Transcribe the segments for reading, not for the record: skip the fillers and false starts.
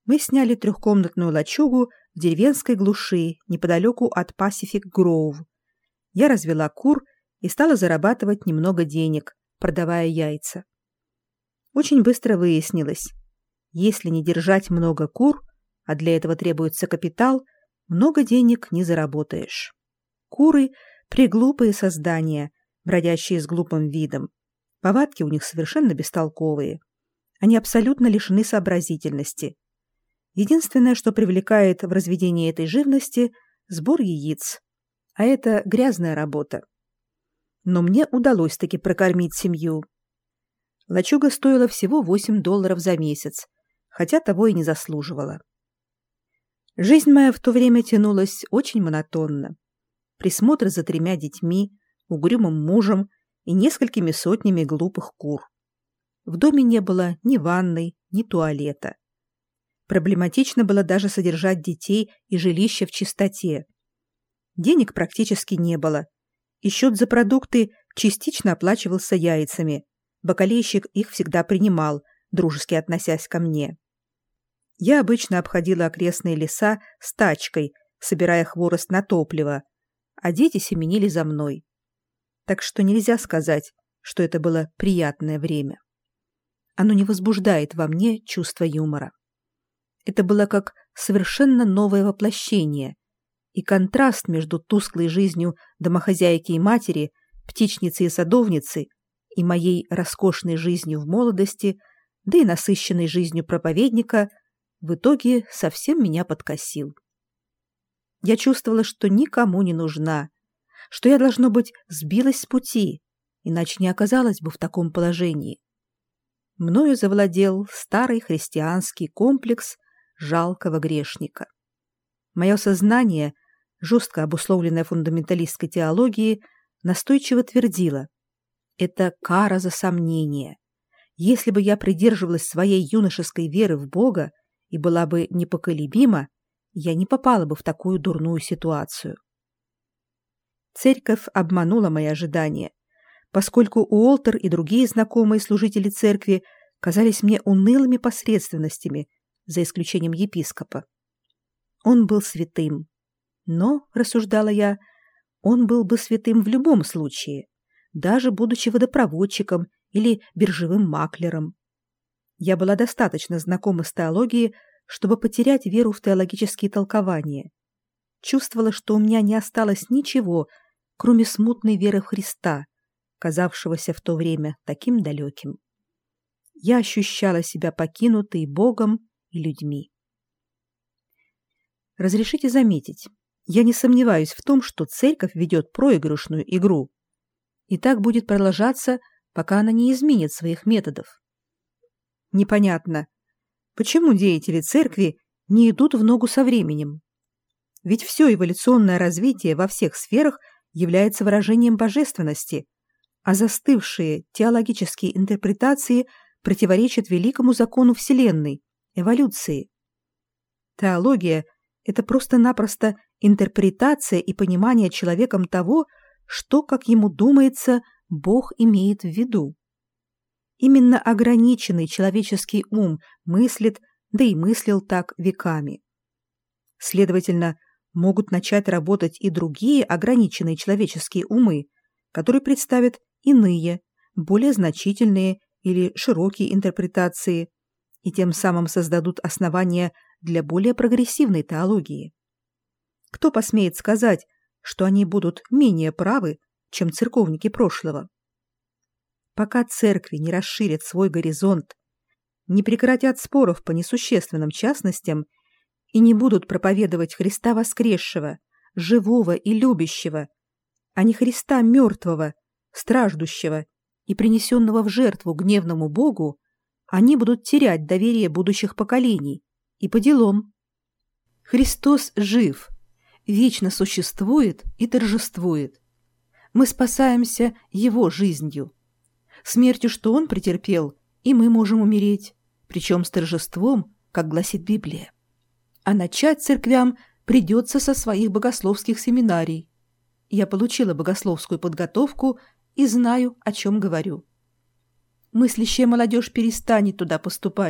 Мы сняли трехкомнатную лачугу в деревенской глуши неподалеку от Пасифик-Гроув. Я развела кур и стала зарабатывать немного денег, продавая яйца. Очень быстро выяснилось, если не держать много кур, а для этого требуется капитал, много денег не заработаешь. Куры – преглупые создания, бродящие с глупым видом. Повадки у них совершенно бестолковые. Они абсолютно лишены сообразительности. Единственное, что привлекает в разведении этой живности – сбор яиц. А это грязная работа. Но мне удалось таки прокормить семью. Лачуга стоила всего $8 за месяц, хотя того и не заслуживала. Жизнь моя в то время тянулась очень монотонно. Присмотр за 3 детьми, угрюмым мужем и несколькими сотнями глупых кур. В доме не было ни ванной, ни туалета. Проблематично было даже содержать детей и жилище в чистоте. Денег практически не было, и счет за продукты частично оплачивался яйцами. Бакалейщик их всегда принимал, дружески относясь ко мне. Я обычно обходила окрестные леса с тачкой, собирая хворост на топливо, а дети семенили за мной. Так что нельзя сказать, что это было приятное время. Оно не возбуждает во мне чувство юмора. Это было как совершенно новое воплощение, и контраст между тусклой жизнью домохозяйки и матери, птичницы и садовницы, и моей роскошной жизнью в молодости, да и насыщенной жизнью проповедника, в итоге совсем меня подкосил. Я чувствовала, что никому не нужна, что я, должно быть, сбилась с пути, иначе не оказалась бы в таком положении. Мною завладел старый христианский комплекс жалкого грешника. Мое сознание, жестко обусловленное фундаменталистской теологией, настойчиво твердило: это кара за сомнение. Если бы я придерживалась своей юношеской веры в Бога и была бы непоколебима, я не попала бы в такую дурную ситуацию. Церковь обманула мои ожидания, поскольку Уолтер и другие знакомые служители церкви казались мне унылыми посредственностями, за исключением епископа. Он был святым. Но, рассуждала я, он был бы святым в любом случае, даже будучи водопроводчиком или биржевым маклером. Я была достаточно знакома с теологией, чтобы потерять веру в теологические толкования. Чувствовала, что у меня не осталось ничего, кроме смутной веры в Христа, казавшегося в то время таким далеким. Я ощущала себя покинутой Богом и людьми. Разрешите заметить, я не сомневаюсь в том, что церковь ведет проигрышную игру, и так будет продолжаться, пока она не изменит своих методов. Непонятно, почему деятели церкви не идут в ногу со временем? Ведь все эволюционное развитие во всех сферах является выражением божественности, а застывшие теологические интерпретации противоречат великому закону Вселенной – эволюции. Теология – это просто-напросто интерпретация и понимание человеком того, что, как ему думается, Бог имеет в виду. Именно ограниченный человеческий ум мыслит, да и мыслил так веками. Следовательно, могут начать работать и другие ограниченные человеческие умы, которые представят иные, более значительные или широкие интерпретации, и тем самым создадут основания для более прогрессивной теологии. Кто посмеет сказать, что они будут менее правы, чем церковники прошлого? Пока церкви не расширят свой горизонт, не прекратят споров по несущественным частностям и не будут проповедовать Христа воскресшего, живого и любящего, а не Христа мертвого, страждущего и принесенного в жертву гневному Богу, они будут терять доверие будущих поколений. И по делам. Христос жив, вечно существует и торжествует. Мы спасаемся Его жизнью. Смертью, что Он претерпел, и мы можем умереть, причем с торжеством, как гласит Библия. А начать церквям придется со своих богословских семинарий. Я получила богословскую подготовку и знаю, о чем говорю. Мыслящая молодежь перестанет туда поступать,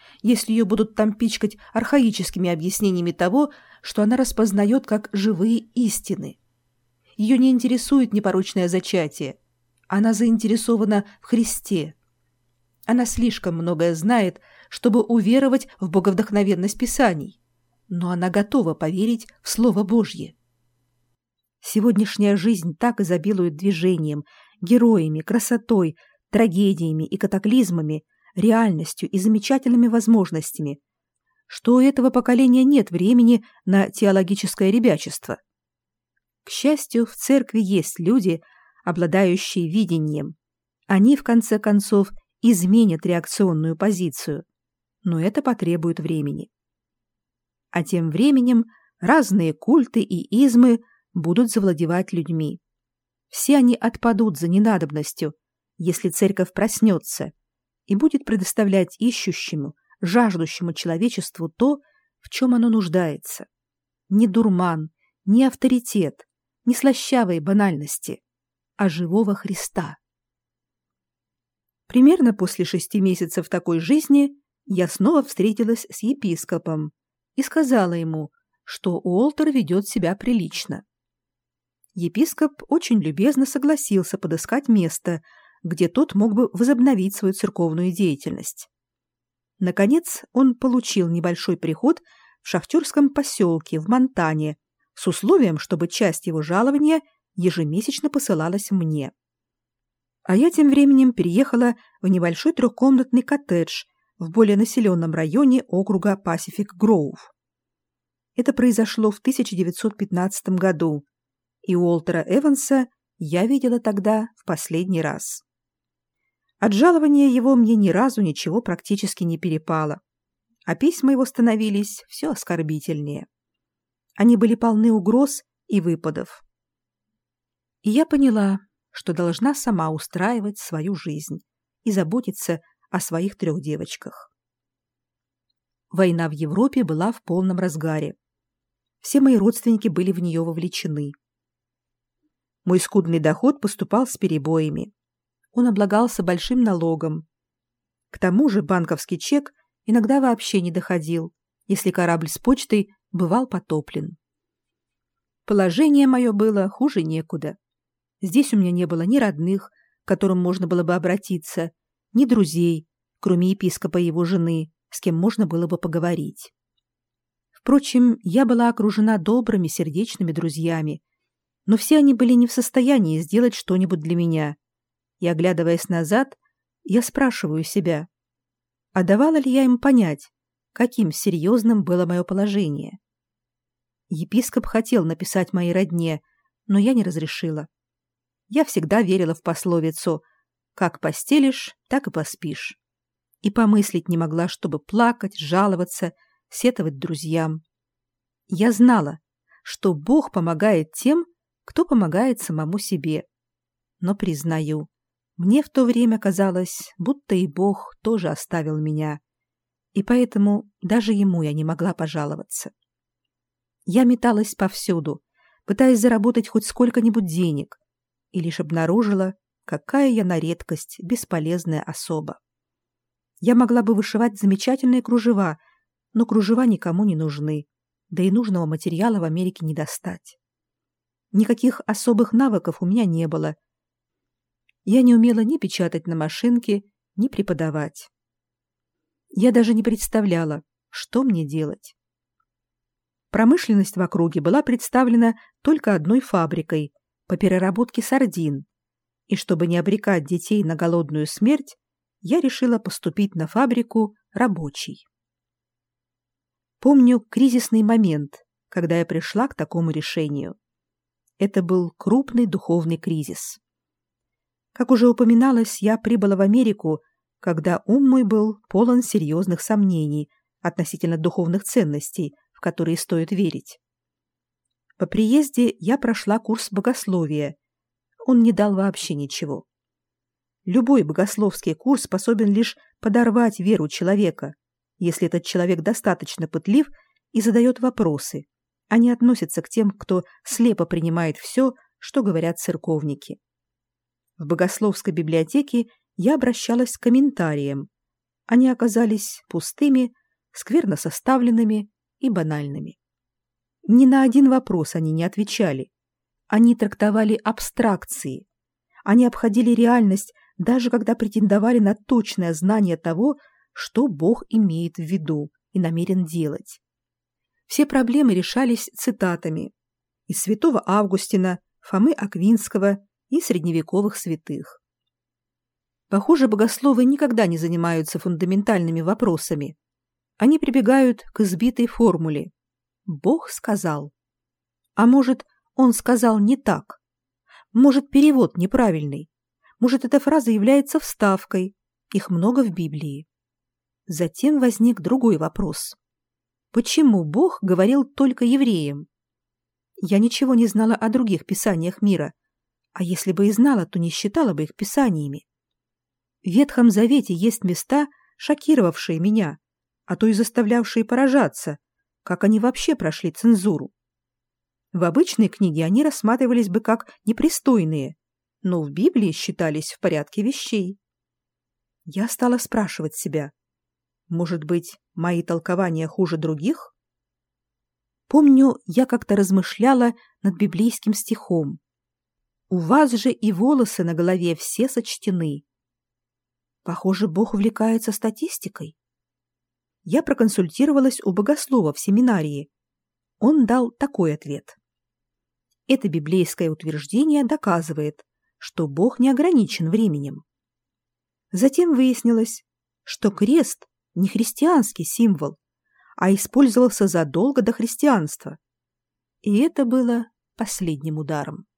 если ее будут там пичкать архаическими объяснениями того, что она распознает как живые истины. Ее не интересует непорочное зачатие. Она заинтересована в Христе. Она слишком многое знает, чтобы уверовать в боговдохновенность Писаний, но она готова поверить в Слово Божье. Сегодняшняя жизнь так изобилует движением, героями, красотой, трагедиями и катаклизмами, реальностью и замечательными возможностями, что у этого поколения нет времени на теологическое ребячество. К счастью, в церкви есть люди, обладающие видением. Они, в конце концов, изменят реакционную позицию, но это потребует времени. А тем временем разные культы и измы будут завладевать людьми. Все они отпадут за ненадобностью, если церковь проснется и будет предоставлять ищущему, жаждущему человечеству то, в чем оно нуждается. Не дурман, не авторитет, не слащавые банальности, а живого Христа. Примерно после 6 месяцев такой жизни я снова встретилась с епископом и сказала ему, что Уолтер ведет себя прилично. Епископ очень любезно согласился подыскать место, где тот мог бы возобновить свою церковную деятельность. Наконец, он получил небольшой приход в шахтерском поселке в Монтане с условием, чтобы часть его жалования ежемесячно посылалась мне. А я тем временем переехала в небольшой 3-комнатный коттедж в более населенном районе округа Пасифик-Гроув. Это произошло в 1915 году, и Уолтера Эванса я видела тогда в последний раз. От жалования его мне ни разу ничего практически не перепало, а письма его становились все оскорбительнее. Они были полны угроз и выпадов. И я поняла, что должна сама устраивать свою жизнь и заботиться о своих 3 девочках. Война в Европе была в полном разгаре. Все мои родственники были в нее вовлечены. Мой скудный доход поступал с перебоями. Он облагался большим налогом. К тому же банковский чек иногда вообще не доходил, если корабль с почтой бывал потоплен. Положение мое было хуже некуда. Здесь у меня не было ни родных, к которым можно было бы обратиться, ни друзей, кроме епископа и его жены, с кем можно было бы поговорить. Впрочем, я была окружена добрыми, сердечными друзьями, но все они были не в состоянии сделать что-нибудь для меня. И, оглядываясь назад, я спрашиваю себя, а давала ли я им понять, каким серьезным было мое положение? Епископ хотел написать моей родне, но я не разрешила. Я всегда верила в пословицу «как постелишь, так и поспишь». И помыслить не могла, чтобы плакать, жаловаться, сетовать друзьям. Я знала, что Бог помогает тем, кто помогает самому себе. Но, признаю, мне в то время казалось, будто и Бог тоже оставил меня, и поэтому даже ему я не могла пожаловаться. Я металась повсюду, пытаясь заработать хоть сколько-нибудь денег, и лишь обнаружила, какая я на редкость бесполезная особа. Я могла бы вышивать замечательные кружева, но кружева никому не нужны, да и нужного материала в Америке не достать. Никаких особых навыков у меня не было. Я не умела ни печатать на машинке, ни преподавать. Я даже не представляла, что мне делать. Промышленность в округе была представлена только одной фабрикой по переработке сардин, и чтобы не обрекать детей на голодную смерть, я решила поступить на фабрику рабочей. Помню кризисный момент, когда я пришла к такому решению. Это был крупный духовный кризис. Как уже упоминалось, я прибыла в Америку, когда ум мой был полон серьезных сомнений относительно духовных ценностей, в которые стоит верить. По приезде я прошла курс богословия. Он не дал вообще ничего. Любой богословский курс способен лишь подорвать веру человека, если этот человек достаточно пытлив и задает вопросы, а не относится к тем, кто слепо принимает все, что говорят церковники. В богословской библиотеке я обращалась к комментариям, Они оказались пустыми, скверно составленными и банальными. Ни на один вопрос они не отвечали. Они трактовали абстракции. Они обходили реальность, даже когда претендовали на точное знание того, что Бог имеет в виду и намерен делать. Все проблемы решались цитатами из святого Августина, Фомы Аквинского и средневековых святых. Похоже, богословы никогда не занимаются фундаментальными вопросами. Они прибегают к избитой формуле «Бог сказал». А может, он сказал не так? Может, перевод неправильный? Может, эта фраза является вставкой? Их много в Библии. Затем возник другой вопрос. Почему Бог говорил только евреям? Я ничего не знала о других писаниях мира, а если бы и знала, то не считала бы их писаниями. В Ветхом Завете есть места, шокировавшие меня, а то и заставлявшие поражаться, как они вообще прошли цензуру. В обычной книге они рассматривались бы как непристойные, но в Библии считались в порядке вещей. Я стала спрашивать себя, может быть, мои толкования хуже других? Помню, я как-то размышляла над библейским стихом. «У вас же и волосы на голове все сочтены». Похоже, Бог увлекается статистикой. Я проконсультировалась у богослова в семинарии. Он дал такой ответ. Это библейское утверждение доказывает, что Бог не ограничен временем. Затем выяснилось, что крест не христианский символ, а использовался задолго до христианства. И это было последним ударом.